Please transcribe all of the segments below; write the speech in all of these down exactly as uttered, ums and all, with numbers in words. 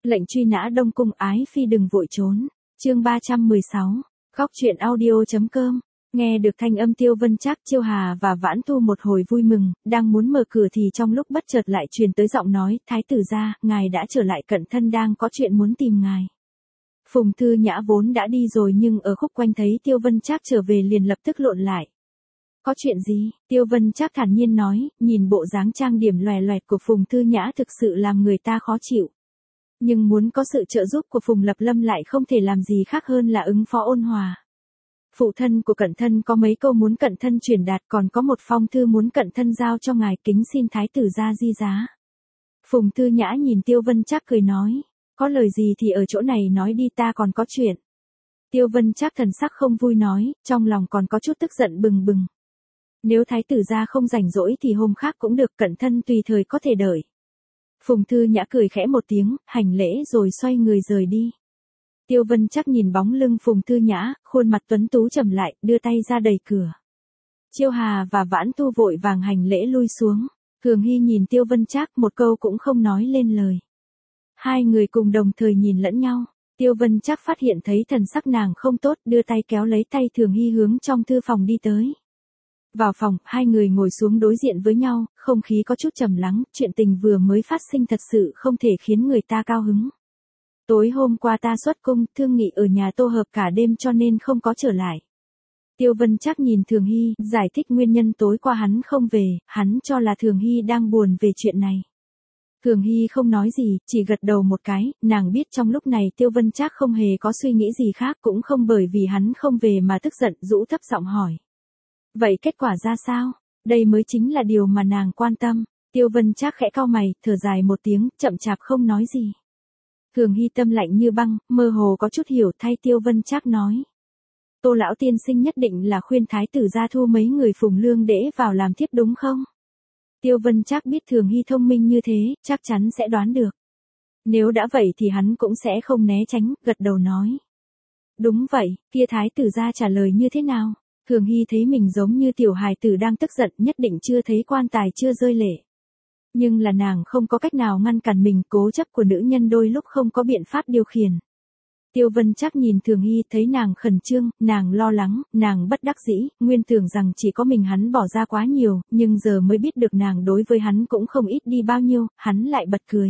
Lệnh truy nã Đông Cung ái phi đừng vội trốn. Chương ba trăm mười sáu. Góc truyện audio.com. Nghe được thanh âm Tiêu Vân Trác, Chiêu Hà và Vãn Tu một hồi vui mừng, đang muốn mở cửa thì trong lúc bất chợt lại truyền tới giọng nói, Thái tử gia, ngài đã trở lại, cận thân đang có chuyện muốn tìm ngài. Phùng Thư Nhã vốn đã đi rồi nhưng ở khúc quanh thấy Tiêu Vân Trác trở về liền lập tức lộn lại. Có chuyện gì? Tiêu Vân Trác thản nhiên nói, nhìn bộ dáng trang điểm loè loẹt của Phùng Thư Nhã thực sự làm người ta khó chịu. Nhưng muốn có sự trợ giúp của Phùng Lập Lâm lại không thể làm gì khác hơn là ứng phó ôn hòa. Phụ thân của cận thân có mấy câu muốn cận thân truyền đạt, còn có một phong thư muốn cận thân giao cho ngài, kính xin thái tử gia di giá. Phùng Thư Nhã nhìn Tiêu Vân Trác cười nói, có lời gì thì ở chỗ này nói đi, ta còn có chuyện. Tiêu Vân Trác thần sắc không vui nói, trong lòng còn có chút tức giận bừng bừng. Nếu thái tử gia không rảnh rỗi thì hôm khác cũng được, cận thân tùy thời có thể đợi. Phùng Thư Nhã cười khẽ một tiếng, hành lễ rồi xoay người rời đi. Tiêu Vân Trác nhìn bóng lưng Phùng Thư Nhã, khuôn mặt tuấn tú trầm lại, đưa tay ra đẩy cửa. Chiêu Hà và Vãn Tu vội vàng hành lễ lui xuống. Thường Hy nhìn Tiêu Vân Trác, một câu cũng không nói lên lời. Hai người cùng đồng thời nhìn lẫn nhau. Tiêu Vân Trác phát hiện thấy thần sắc nàng không tốt, đưa tay kéo lấy tay Thường Hy hướng trong thư phòng đi tới. Vào phòng, hai người ngồi xuống đối diện với nhau, không khí có chút trầm lắng, chuyện tình vừa mới phát sinh thật sự không thể khiến người ta cao hứng. Tối hôm qua ta xuất cung, thương nghị ở nhà Tô Hợp cả đêm cho nên không có trở lại. Tiêu Vân Trác nhìn Thường Hy, giải thích nguyên nhân tối qua hắn không về, hắn cho là Thường Hy đang buồn về chuyện này. Thường Hy không nói gì, chỉ gật đầu một cái, nàng biết trong lúc này Tiêu Vân Trác không hề có suy nghĩ gì khác, cũng không bởi vì hắn không về mà tức giận, rũ thấp giọng hỏi. Vậy kết quả ra sao? Đây mới chính là điều mà nàng quan tâm. Tiêu Vân Trác khẽ cau mày, thở dài một tiếng, chậm chạp không nói gì. Thường Hy tâm lạnh như băng, mơ hồ có chút hiểu, thay Tiêu Vân Trác nói. Tô lão tiên sinh nhất định là khuyên thái tử gia thu mấy người Phùng Lương Đễ vào làm thiếp đúng không? Tiêu Vân Trác biết Thường Hy thông minh như thế, chắc chắn sẽ đoán được. Nếu đã vậy thì hắn cũng sẽ không né tránh, gật đầu nói. Đúng vậy, kia thái tử gia trả lời như thế nào? Thường Hy thấy mình giống như tiểu hài tử đang tức giận, nhất định chưa thấy quan tài chưa rơi lệ. Nhưng là nàng không có cách nào ngăn cản mình, cố chấp của nữ nhân đôi lúc không có biện pháp điều khiển. Tiêu Vân Trác nhìn Thường Hy, thấy nàng khẩn trương, nàng lo lắng, nàng bất đắc dĩ, nguyên tưởng rằng chỉ có mình hắn bỏ ra quá nhiều, nhưng giờ mới biết được nàng đối với hắn cũng không ít đi bao nhiêu, hắn lại bật cười.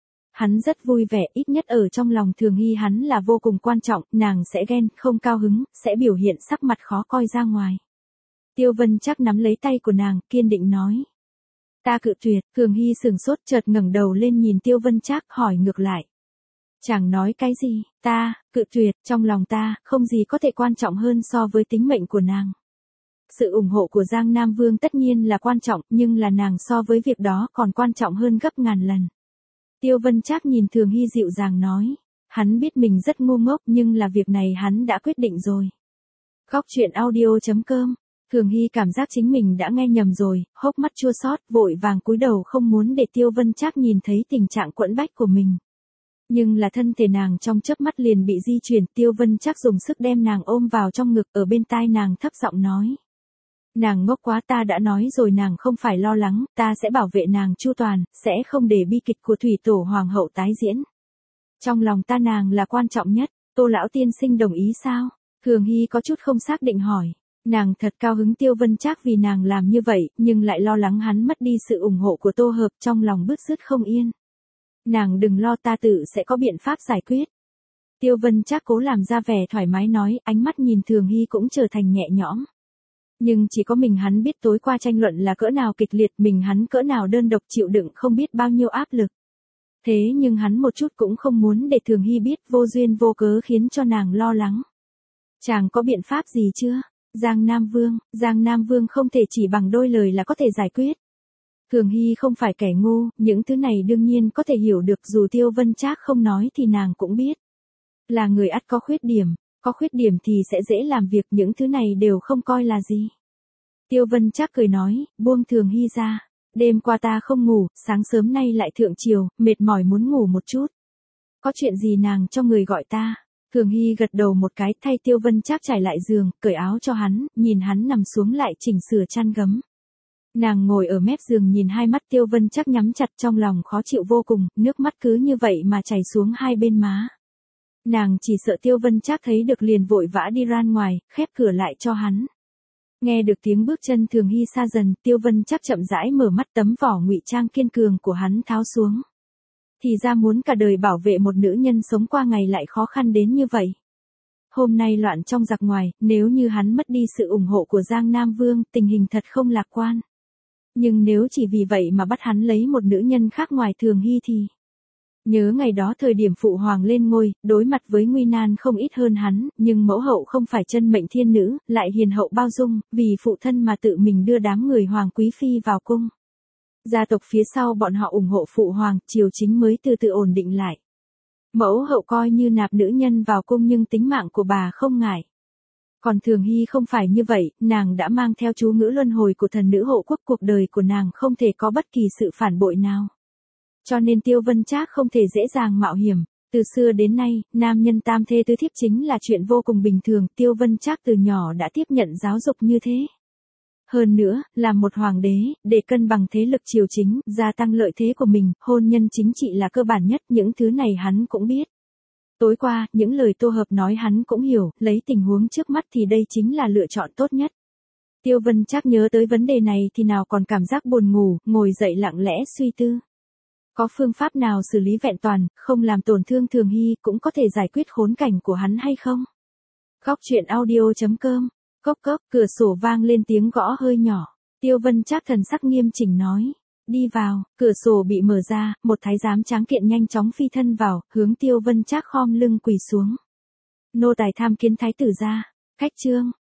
Hắn rất vui vẻ, ít nhất ở trong lòng Thường Hy hắn là vô cùng quan trọng, nàng sẽ ghen, không cao hứng, sẽ biểu hiện sắc mặt khó coi ra ngoài. Tiêu Vân Trác nắm lấy tay của nàng, kiên định nói. Ta cự tuyệt. Thường Hy sừng sốt, chợt ngẩng đầu lên nhìn Tiêu Vân Trác, hỏi ngược lại. Chàng nói cái gì? Ta, cự tuyệt, trong lòng ta, không gì có thể quan trọng hơn so với tính mệnh của nàng. Sự ủng hộ của Giang Nam Vương tất nhiên là quan trọng, nhưng là nàng so với việc đó còn quan trọng hơn gấp ngàn lần. Tiêu Vân Trác nhìn Thường Hy dịu dàng nói. Hắn biết mình rất ngu ngốc nhưng là việc này hắn đã quyết định rồi. Góc truyện audio.com. Thường Hy cảm giác chính mình đã nghe nhầm rồi, hốc mắt chua xót, vội vàng cúi đầu không muốn để Tiêu Vân Trác nhìn thấy tình trạng quẫn bách của mình. Nhưng là thân thể nàng trong chớp mắt liền bị di chuyển, Tiêu Vân Trác dùng sức đem nàng ôm vào trong ngực, ở bên tai nàng thấp giọng nói. Nàng ngốc quá, ta đã nói rồi nàng không phải lo lắng, ta sẽ bảo vệ nàng chu toàn, sẽ không để bi kịch của thủy tổ hoàng hậu tái diễn. Trong lòng ta nàng là quan trọng nhất. Tô lão tiên sinh đồng ý sao? Thường Hy có chút không xác định hỏi. Nàng thật cao hứng Tiêu Vân Trác vì nàng làm như vậy, nhưng lại lo lắng hắn mất đi sự ủng hộ của Tô Hợp, trong lòng bứt rứt không yên. Nàng đừng lo, ta tự sẽ có biện pháp giải quyết. Tiêu Vân Trác cố làm ra vẻ thoải mái nói, ánh mắt nhìn Thường Hy cũng trở thành nhẹ nhõm. Nhưng chỉ có mình hắn biết tối qua tranh luận là cỡ nào kịch liệt, mình hắn cỡ nào đơn độc chịu đựng không biết bao nhiêu áp lực. Thế nhưng hắn một chút cũng không muốn để Thường Hy biết, vô duyên vô cớ khiến cho nàng lo lắng. Chàng có biện pháp gì chưa? Giang Nam Vương, Giang Nam Vương không thể chỉ bằng đôi lời là có thể giải quyết. Thường Hy không phải kẻ ngu, những thứ này đương nhiên có thể hiểu được, dù Tiêu Vân Trác không nói thì nàng cũng biết. Là người ắt có khuyết điểm, có khuyết điểm thì sẽ dễ làm việc, những thứ này đều không coi là gì. Tiêu Vân Trác cười nói, buông Thường Hy ra. Đêm qua ta không ngủ, sáng sớm nay lại thượng triều, mệt mỏi muốn ngủ một chút. Có chuyện gì nàng cho người gọi ta? Thường Hy gật đầu một cái, thay Tiêu Vân Trác trải lại giường, cởi áo cho hắn, nhìn hắn nằm xuống lại chỉnh sửa chăn gấm. Nàng ngồi ở mép giường nhìn hai mắt Tiêu Vân Trác nhắm chặt, trong lòng khó chịu vô cùng, nước mắt cứ như vậy mà chảy xuống hai bên má. Nàng chỉ sợ Tiêu Vân Trác thấy được liền vội vã đi ra ngoài, khép cửa lại cho hắn. Nghe được tiếng bước chân Thường Hy xa dần, Tiêu Vân Trác chậm rãi mở mắt, tấm vỏ ngụy trang kiên cường của hắn tháo xuống. Thì ra muốn cả đời bảo vệ một nữ nhân sống qua ngày lại khó khăn đến như vậy. Hôm nay loạn trong giặc ngoài, nếu như hắn mất đi sự ủng hộ của Giang Nam Vương, tình hình thật không lạc quan. Nhưng nếu chỉ vì vậy mà bắt hắn lấy một nữ nhân khác ngoài Thường Hy thì... Nhớ ngày đó thời điểm phụ hoàng lên ngôi, đối mặt với nguy nan không ít hơn hắn, nhưng mẫu hậu không phải chân mệnh thiên nữ, lại hiền hậu bao dung, vì phụ thân mà tự mình đưa đám người hoàng quý phi vào cung. Gia tộc phía sau bọn họ ủng hộ phụ hoàng, triều chính mới từ từ ổn định lại. Mẫu hậu coi như nạp nữ nhân vào cung nhưng tính mạng của bà không ngại. Còn Thường Hy không phải như vậy, nàng đã mang theo chú ngữ luân hồi của thần nữ hộ quốc, cuộc đời của nàng không thể có bất kỳ sự phản bội nào. Cho nên Tiêu Vân Trác không thể dễ dàng mạo hiểm. Từ xưa đến nay, nam nhân tam thê tứ thiếp chính là chuyện vô cùng bình thường, Tiêu Vân Trác từ nhỏ đã tiếp nhận giáo dục như thế. Hơn nữa, làm một hoàng đế, để cân bằng thế lực triều chính, gia tăng lợi thế của mình, hôn nhân chính trị là cơ bản nhất, những thứ này hắn cũng biết. Tối qua, những lời Tô Hợp nói hắn cũng hiểu, lấy tình huống trước mắt thì đây chính là lựa chọn tốt nhất. Tiêu Vân Trác nhớ tới vấn đề này thì nào còn cảm giác buồn ngủ, ngồi dậy lặng lẽ suy tư. Có phương pháp nào xử lý vẹn toàn, không làm tổn thương Thường Hy, cũng có thể giải quyết khốn cảnh của hắn hay không? Góc truyện audio chấm com. Cốc cốc, cửa sổ vang lên tiếng gõ hơi nhỏ. Tiêu Vân Trác thần sắc nghiêm chỉnh nói. Đi vào, cửa sổ bị mở ra, một thái giám tráng kiện nhanh chóng phi thân vào, hướng Tiêu Vân Trác khom lưng quỳ xuống. Nô tài tham kiến thái tử gia. Khách trương,